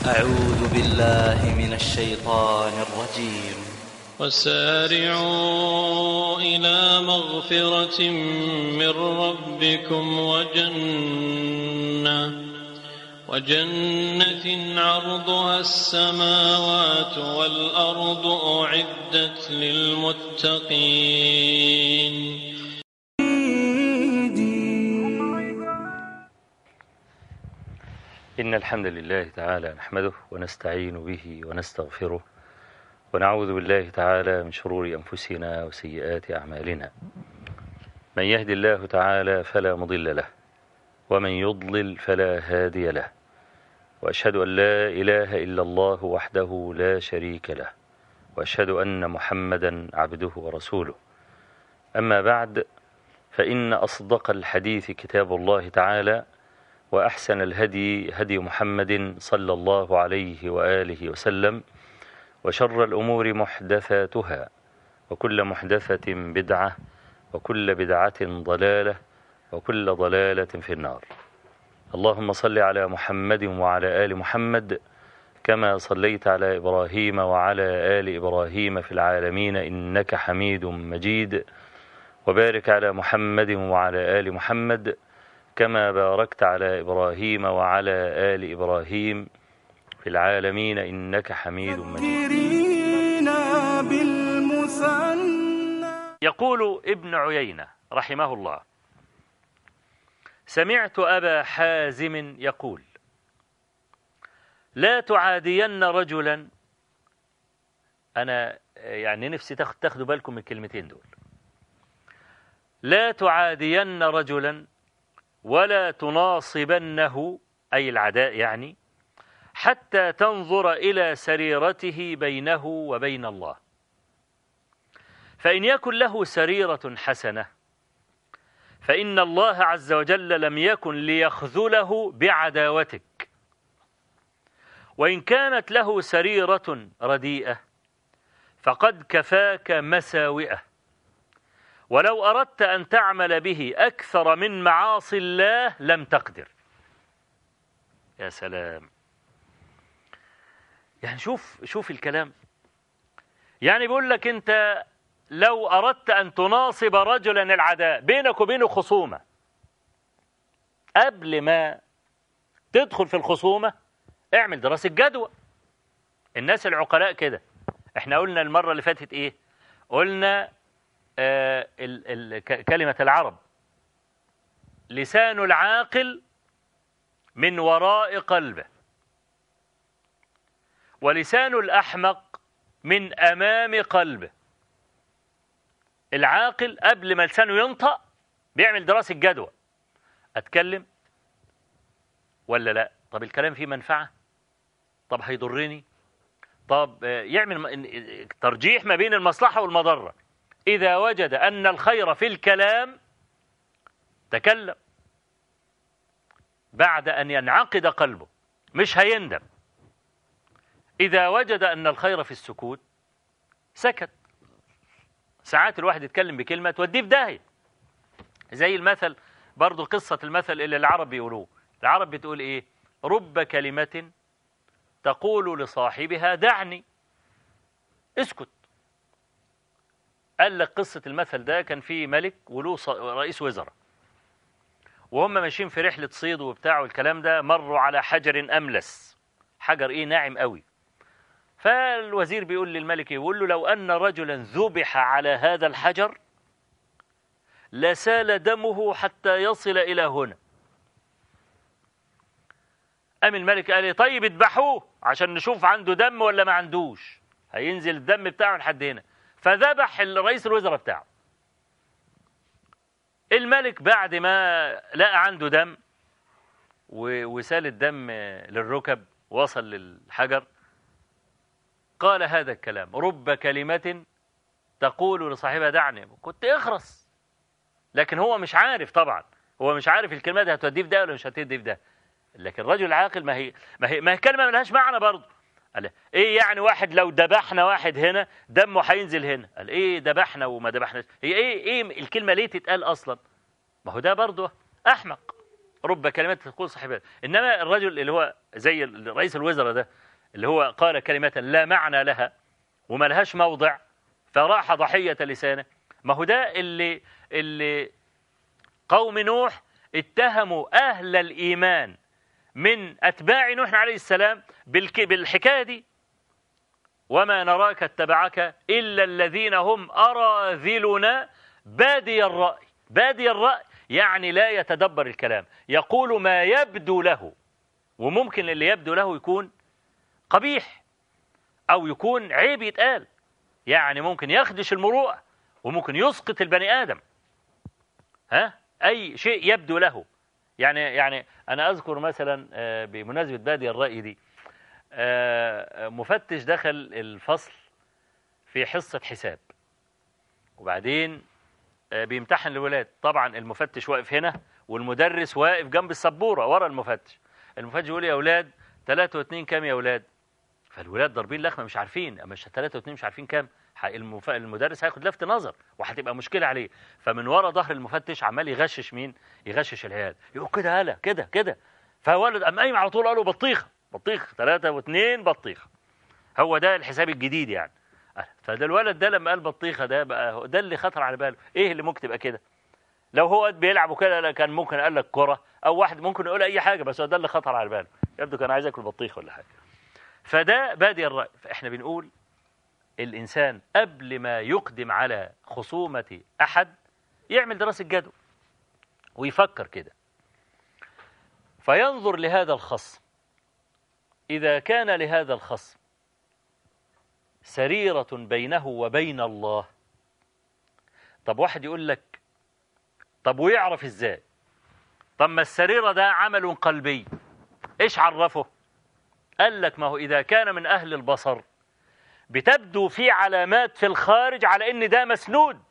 أعوذ بالله من الشيطان الرجيم. وسارعوا إلى مغفرة من ربكم وجنة عرضها السماوات والأرض أعدت للمتقين. إن الحمد لله تعالى نحمده ونستعين به ونستغفره ونعوذ بالله تعالى من شرور أنفسنا وسيئات أعمالنا. من يهد الله تعالى فلا مضل له ومن يضلل فلا هادي له، وأشهد أن لا إله إلا الله وحده لا شريك له، وأشهد أن محمدا عبده ورسوله. أما بعد، فإن أصدق الحديث كتاب الله تعالى، وأحسن الهدي هدي محمد صلى الله عليه وآله وسلم، وشر الأمور محدثاتها، وكل محدثة بدعة، وكل بدعة ضلالة، وكل ضلالة في النار. اللهم صل على محمد وعلى آل محمد كما صليت على إبراهيم وعلى آل إبراهيم في العالمين إنك حميد مجيد، وبارك على محمد وعلى آل محمد كما باركت على إبراهيم وعلى آل إبراهيم في العالمين إنك حميد مجيد. يقول ابن عيينة رحمه الله: سمعت أبا حازم يقول: لا تعادين رجلا. أنا يعني نفسي تاخدوا بالكم من الكلمتين دول. لا تعادين رجلا ولا تناصبنه، أي العداء يعني، حتى تنظر إلى سريرته بينه وبين الله، فإن يكن له سريرة حسنة فإن الله عز وجل لم يكن ليخذله بعداوتك، وإن كانت له سريرة رديئة فقد كفاك مساوئه، ولو أردت أن تعمل به أكثر من معاصي الله لم تقدر. يا سلام، يعني شوف الكلام. يعني بيقول لك أنت لو أردت أن تناصب رجلا العداء، بينك وبينه خصومة، قبل ما تدخل في الخصومة اعمل دراسة جدوى. الناس العقلاء كده. احنا قلنا المرة اللي فاتت ايه؟ قلنا كلمة العرب: لسان العاقل من وراء قلبه، ولسان الأحمق من أمام قلبه. العاقل قبل ما لسانه ينطق بيعمل دراسة جدوى: أتكلم ولا لا؟ طب الكلام فيه منفعة؟ طب هيضرني؟ طب يعمل ترجيح ما بين المصلحة والمضرة. إذا وجد أن الخير في الكلام تكلم بعد أن ينعقد قلبه، مش هيندم. إذا وجد أن الخير في السكوت سكت. ساعات الواحد يتكلم بكلمة توديه في داهية، زي المثل برضو، قصة المثل اللي العرب بيقولوه. العرب بتقول إيه؟ رب كلمة تقول لصاحبها دعني. اسكت. قال لك قصة المثل ده كان فيه ملك وله رئيس وزراء، وهم ماشيين في رحلة صيد وبتاع والكلام ده، مروا على حجر أملس، حجر إيه ناعم قوي. فالوزير بيقول للملك، يقول له: لو أن رجلا ذبح على هذا الحجر لسال دمه حتى يصل إلى هنا. قام الملك قال لي: طيب اذبحوه عشان نشوف عنده دم ولا ما عندوش، هينزل الدم بتاعه لحد هنا. فذبح الرئيس الوزراء بتاعه. الملك بعد ما لقى عنده دم وسال الدم للركب وصل للحجر، قال هذا الكلام: رب كلمة تقول لصاحبها دعني. كنت اخرس. لكن هو مش عارف، طبعا هو مش عارف الكلمة دي هتوديه في ده ولا مش هتوديه في ده. لكن الرجل العاقل ما هي كلمة ملهاش معنى برضه. قال ايه يعني واحد لو ذبحنا واحد هنا دمه هينزل هنا؟ قال ايه ذبحنا وما ذبحناش؟ هي ايه الكلمة ليه تتقال اصلا؟ ما هو ده برضه احمق. رب كلمات تقول صاحبها. إنما الرجل اللي هو زي رئيس الوزراء ده اللي هو قال كلمة لا معنى لها وما لهاش موضع فراح ضحية لسانه، ما هو ده اللي قوم نوح اتهموا أهل الإيمان من أتباع نوح عليه السلام بالحكاية دي. وما نراك اتبعك إلا الذين هم أراذلنا بادي الرأي. بادي الرأي يعني لا يتدبر الكلام، يقول ما يبدو له، وممكن اللي يبدو له يكون قبيح أو يكون عيب يتقال، يعني ممكن يخدش المروءة وممكن يسقط البني آدم، أي شيء يبدو له. يعني أنا أذكر مثلا بمناسبة بادي الرأي دي، مفتش دخل الفصل في حصة حساب وبعدين بيمتحن الولاد. طبعا المفتش واقف هنا والمدرس واقف جنب السبورة ورا المفتش. المفتش يقول يا أولاد 3 و2 كام يا أولاد؟ فالولاد ضاربين لخمة مش عارفين، مش 3 و2 مش عارفين كام. المدرس هياخد لفت نظر وهتبقى مشكلة عليه. فمن ورا ظهر المفتش عمال يغشش مين؟ يغشش العيال، يقول كده هلا كده كده. فولد قام قايم على طول قال له بطيخة بطيخة 3 و2 بطيخة. هو ده الحساب الجديد يعني. فده الولد ده لما قال بطيخة ده بقى ده اللي خطر على باله، ايه اللي ممكن تبقى كده؟ لو هو بيلعبوا كده كان ممكن قال لك كرة او واحد ممكن يقول اي حاجة، بس هو ده اللي خطر على باله، يبدو كان عايز ياكل بطيخة ولا حاجة. فده بادي الرأي. فاحنا بنقول الإنسان قبل ما يقدم على خصومة أحد يعمل دراسة جدوى ويفكر كده، فينظر لهذا الخصم. إذا كان لهذا الخصم سريرة بينه وبين الله، طب واحد يقول لك طب ويعرف إزاي؟ طب ما السريرة ده عمل قلبي، إيش عرفه؟ قال لك ما هو إذا كان من أهل البصر بتبدو في علامات في الخارج على إن ده مسنود،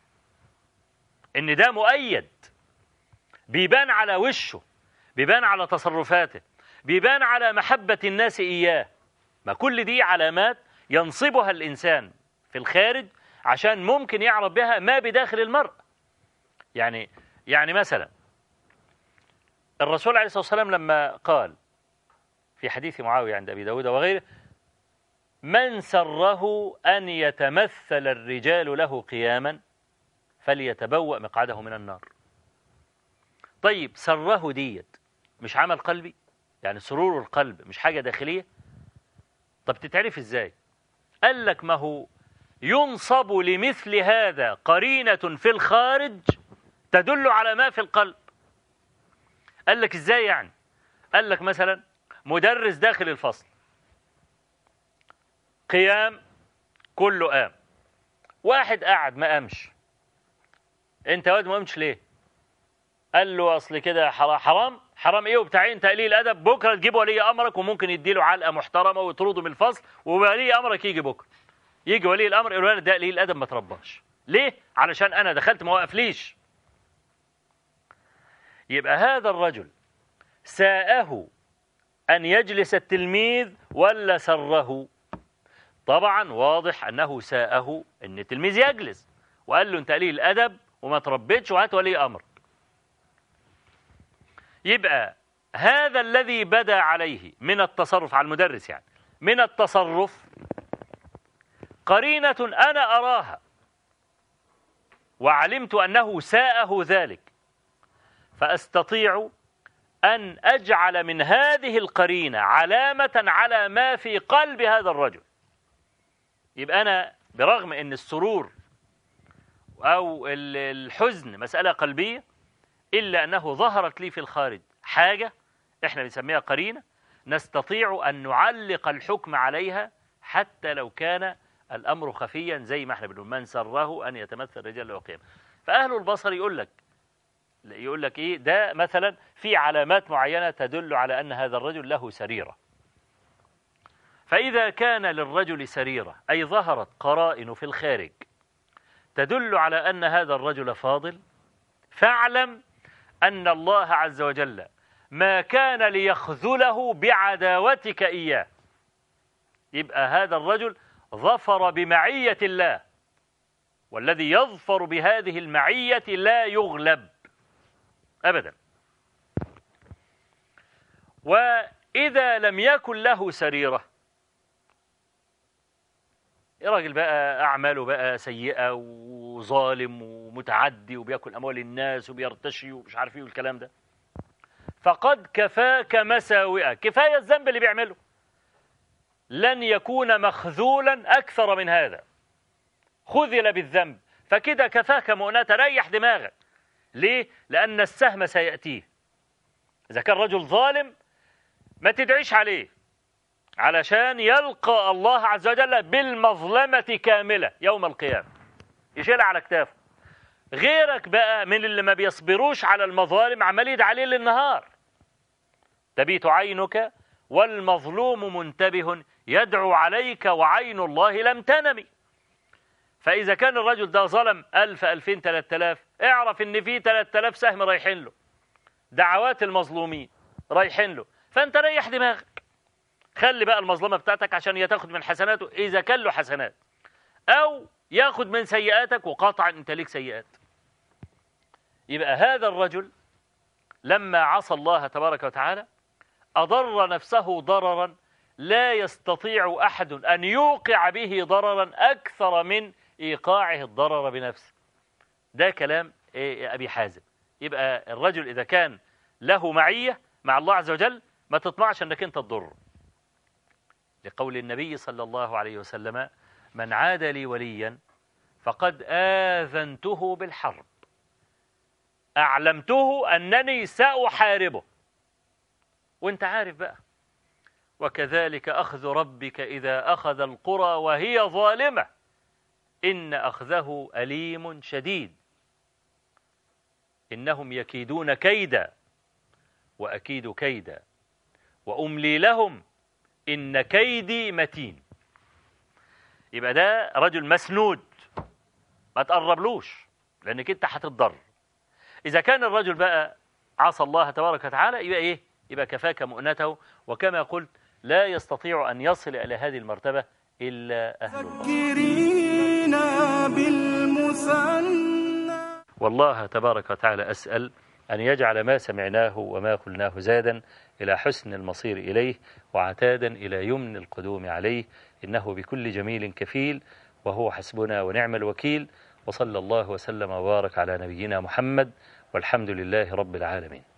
إن ده مؤيد، بيبان على وشه، بيبان على تصرفاته، بيبان على محبة الناس إياه. ما كل دي علامات ينصبها الإنسان في الخارج عشان ممكن يعرف بها ما بداخل المرء. يعني مثلا الرسول عليه الصلاة والسلام لما قال في حديث معاوية عند أبي داود وغيره من سره أن يتمثل الرجال له قياما فليتبوأ مقعده من النار. طيب سره ديت مش عمل قلبي؟ يعني سرور القلب مش حاجة داخلية؟ طب تتعرف ازاي؟ قال لك ما هو ينصب لمثل هذا قرينة في الخارج تدل على ما في القلب. قال لك ازاي يعني؟ قال لك مثلا مدرس داخل الفصل قيام كله قام، واحد قاعد ما قامش. انت واد ما قامش ليه؟ قال له اصل كده حرام. حرام ايه وبتاع انت قليل الادب، بكره تجيب ولي امرك وممكن يديله علقه محترمه ويطرده من الفصل، وولي امرك يجي بكره. يجي ولي الامر الولد ده قليل الادب ما ترباش. ليه؟ علشان انا دخلت ما وقفليش. يبقى هذا الرجل ساءه ان يجلس التلميذ ولا سره؟ طبعا واضح انه ساءه ان التلميذ يجلس، وقال له انت قليل الادب وما تربيتش وهات ولي امرك. يبقى هذا الذي بدا عليه من التصرف على المدرس، يعني من التصرف قرينة أنا أراها وعلمت أنه ساءه ذلك، فأستطيع أن أجعل من هذه القرينة علامة على ما في قلب هذا الرجل. يبقى أنا برغم أن السرور أو الحزن مسألة قلبية، إلا أنه ظهرت لي في الخارج حاجة إحنا بنسميها قرينة، نستطيع أن نعلق الحكم عليها حتى لو كان الأمر خفيا، زي ما احنا بنقول من سره أن يتمثل الرجال له قيام. فأهل البصر يقول لك إيه ده مثلا في علامات معينة تدل على أن هذا الرجل له سريرة. فإذا كان للرجل سريرة أي ظهرت قرائن في الخارج تدل على أن هذا الرجل فاضل، فاعلم أن الله عز وجل ما كان ليخذله بعداوتك إياه. يبقى هذا الرجل ظفر بمعية الله، والذي يظفر بهذه المعية لا يغلب أبدا. وإذا لم يكن له سريرة، راجل بقى أعماله بقى سيئة وظالم ومتعدي وبيأكل أموال الناس وبيرتشي ومش عارف ايه والكلام ده، فقد كفاك مساوئة، كفاية الذنب اللي بيعمله، لن يكون مخذولا أكثر من هذا، خذل بالذنب، فكده كفاك مؤنة، ريح دماغك. ليه؟ لأن السهم سيأتيه. إذا كان رجل ظالم ما تدعيش عليه، علشان يلقى الله عز وجل بالمظلمة كاملة يوم القيامة، يشيلها على كتافه. غيرك بقى من اللي ما بيصبروش على المظالم عمال يدعي عليه للنهار، تبيت عينك والمظلوم منتبه يدعو عليك وعين الله لم تنم. فإذا كان الرجل ده ظلم 1000 2000 3000، اعرف إن في 3000 سهم رايحين له، دعوات المظلومين رايحين له، فأنت ريح دماغك، خلي بقى المظلمة بتاعتك عشان يتاخد من حسناته إذا كان له حسنات، أو ياخد من سيئاتك، وقاطعا أنت ليك سيئات. يبقى هذا الرجل لما عصى الله تبارك وتعالى أضر نفسه ضررا لا يستطيع أحد أن يوقع به ضررا أكثر من إيقاعه الضرر بنفسه. ده كلام أبي حازم. يبقى الرجل إذا كان له معية مع الله عز وجل ما تطمعش أنك أنت تضر، لقول النبي صلى الله عليه وسلم: من عاد لي وليا فقد آذنته بالحرب، أعلمته أنني سأحاربه. وانت عارف بقى، وكذلك أخذ ربك إذا أخذ القرى وهي ظالمة إن أخذه أليم شديد، إنهم يكيدون كيدا وأكيد كيدا وأملي لهم إن كيدي متين. يبقى ده رجل مسنود، ما تقربلوش لأنك أنت هتتضر. إذا كان الرجل بقى عصى الله تبارك وتعالى يبقى إيه؟ يبقى كفاك مؤنته، وكما قلت لا يستطيع أن يصل إلى هذه المرتبة إلا أهل الله. والله تبارك وتعالى أسأل أن يجعل ما سمعناه وما قلناه زادا إلى حسن المصير إليه، وعتادا إلى يمن القدوم عليه، إنه بكل جميل كفيل، وهو حسبنا ونعم الوكيل. وصلى الله وسلم وبارك على نبينا محمد، والحمد لله رب العالمين.